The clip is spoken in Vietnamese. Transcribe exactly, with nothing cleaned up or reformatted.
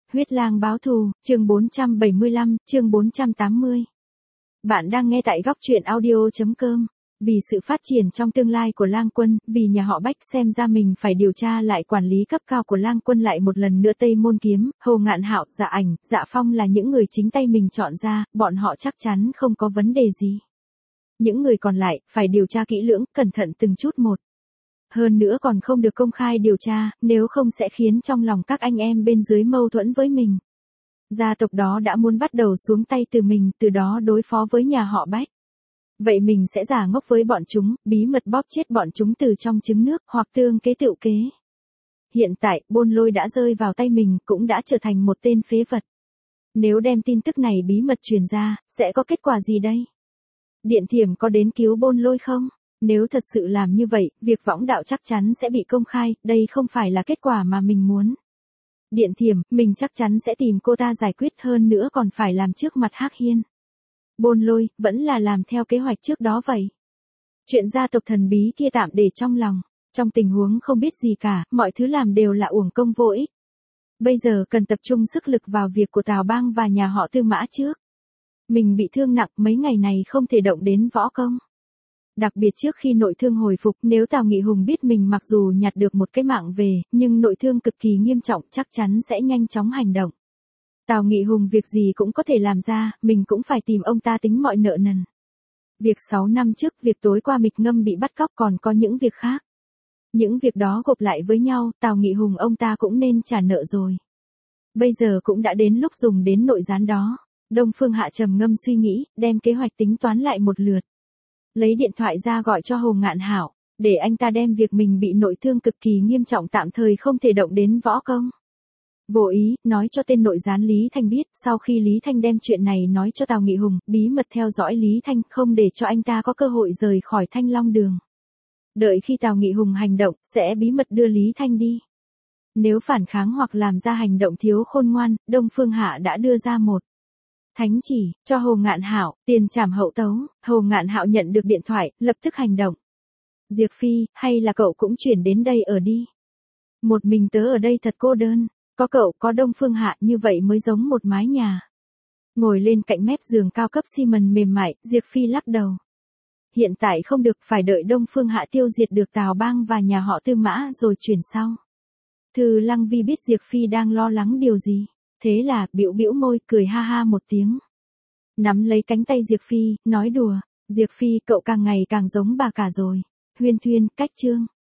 Huyết lang báo thù, chương bốn trăm bảy mươi lăm, chương bốn trăm tám mươi. Bạn đang nghe tại góc truyện audio chấm com. Vì sự phát triển trong tương lai của Lang Quân, vì nhà họ Bách xem ra mình phải điều tra lại quản lý cấp cao của Lang Quân lại một lần nữa. Tây Môn Kiếm, Hồ Ngạn Hạo, Dạ Ảnh, Dạ Phong là những người chính tay mình chọn ra, bọn họ chắc chắn không có vấn đề gì. Những người còn lại, phải điều tra kỹ lưỡng, cẩn thận từng chút một. Hơn nữa còn không được công khai điều tra, nếu không sẽ khiến trong lòng các anh em bên dưới mâu thuẫn với mình. Gia tộc đó đã muốn bắt đầu xuống tay từ mình, từ đó đối phó với nhà họ Bách. Vậy mình sẽ giả ngốc với bọn chúng, bí mật bóp chết bọn chúng từ trong trứng nước, hoặc tương kế tựu kế. Hiện tại, Bôn Lôi đã rơi vào tay mình, cũng đã trở thành một tên phế vật. Nếu đem tin tức này bí mật truyền ra, sẽ có kết quả gì đây? Điện Thiểm có đến cứu Bôn Lôi không? Nếu thật sự làm như vậy, việc võng đạo chắc chắn sẽ bị công khai, đây không phải là kết quả mà mình muốn. Điện Thiểm, mình chắc chắn sẽ tìm cô ta giải quyết, hơn nữa còn phải làm trước mặt Hắc Hiên. Bôn Lôi, vẫn là làm theo kế hoạch trước đó vậy. Chuyện gia tộc thần bí kia tạm để trong lòng, trong tình huống không biết gì cả, mọi thứ làm đều là uổng công vô ích. Bây giờ cần tập trung sức lực vào việc của Tào Bang và nhà họ Tư Mã trước. Mình bị thương nặng, mấy ngày này không thể động đến võ công. Đặc biệt trước khi nội thương hồi phục, nếu Tào Nghị Hùng biết mình mặc dù nhặt được một cái mạng về, nhưng nội thương cực kỳ nghiêm trọng, chắc chắn sẽ nhanh chóng hành động. Tào Nghị Hùng việc gì cũng có thể làm ra, mình cũng phải tìm ông ta tính mọi nợ nần. Việc sáu năm trước, việc tối qua Mịch Ngâm bị bắt cóc, còn có những việc khác. Những việc đó gộp lại với nhau, Tào Nghị Hùng ông ta cũng nên trả nợ rồi. Bây giờ cũng đã đến lúc dùng đến nội gián đó. Đông Phương Hạ trầm ngâm suy nghĩ, đem kế hoạch tính toán lại một lượt. Lấy điện thoại ra gọi cho Hồ Ngạn Hạo, để anh ta đem việc mình bị nội thương cực kỳ nghiêm trọng tạm thời không thể động đến võ công. Vô ý, nói cho tên nội gián Lý Thanh biết, sau khi Lý Thanh đem chuyện này nói cho Tào Nghị Hùng, bí mật theo dõi Lý Thanh, không để cho anh ta có cơ hội rời khỏi Thanh Long Đường. Đợi khi Tào Nghị Hùng hành động, sẽ bí mật đưa Lý Thanh đi. Nếu phản kháng hoặc làm ra hành động thiếu khôn ngoan, Đông Phương Hạ đã đưa ra một thánh chỉ, cho Hồ Ngạn Hạo, tiền trảm hậu tấu. Hồ Ngạn Hạo nhận được điện thoại, lập tức hành động. Diệp Phi, hay là cậu cũng chuyển đến đây ở đi. Một mình tớ ở đây thật cô đơn, có cậu, có Đông Phương Hạ, như vậy mới giống một mái nhà. Ngồi lên cạnh mép giường cao cấp xi mần mềm mại, Diệp Phi lắc đầu. Hiện tại không được, phải đợi Đông Phương Hạ tiêu diệt được Tào Bang và nhà họ Tư Mã rồi chuyển sau. Thư Lăng Vi biết Diệp Phi đang lo lắng điều gì. Thế là, bĩu bĩu môi, cười ha ha một tiếng. Nắm lấy cánh tay Diệp Phi, nói đùa, Diệp Phi, cậu càng ngày càng giống bà cả rồi. Huyên Thuyên, cách chương.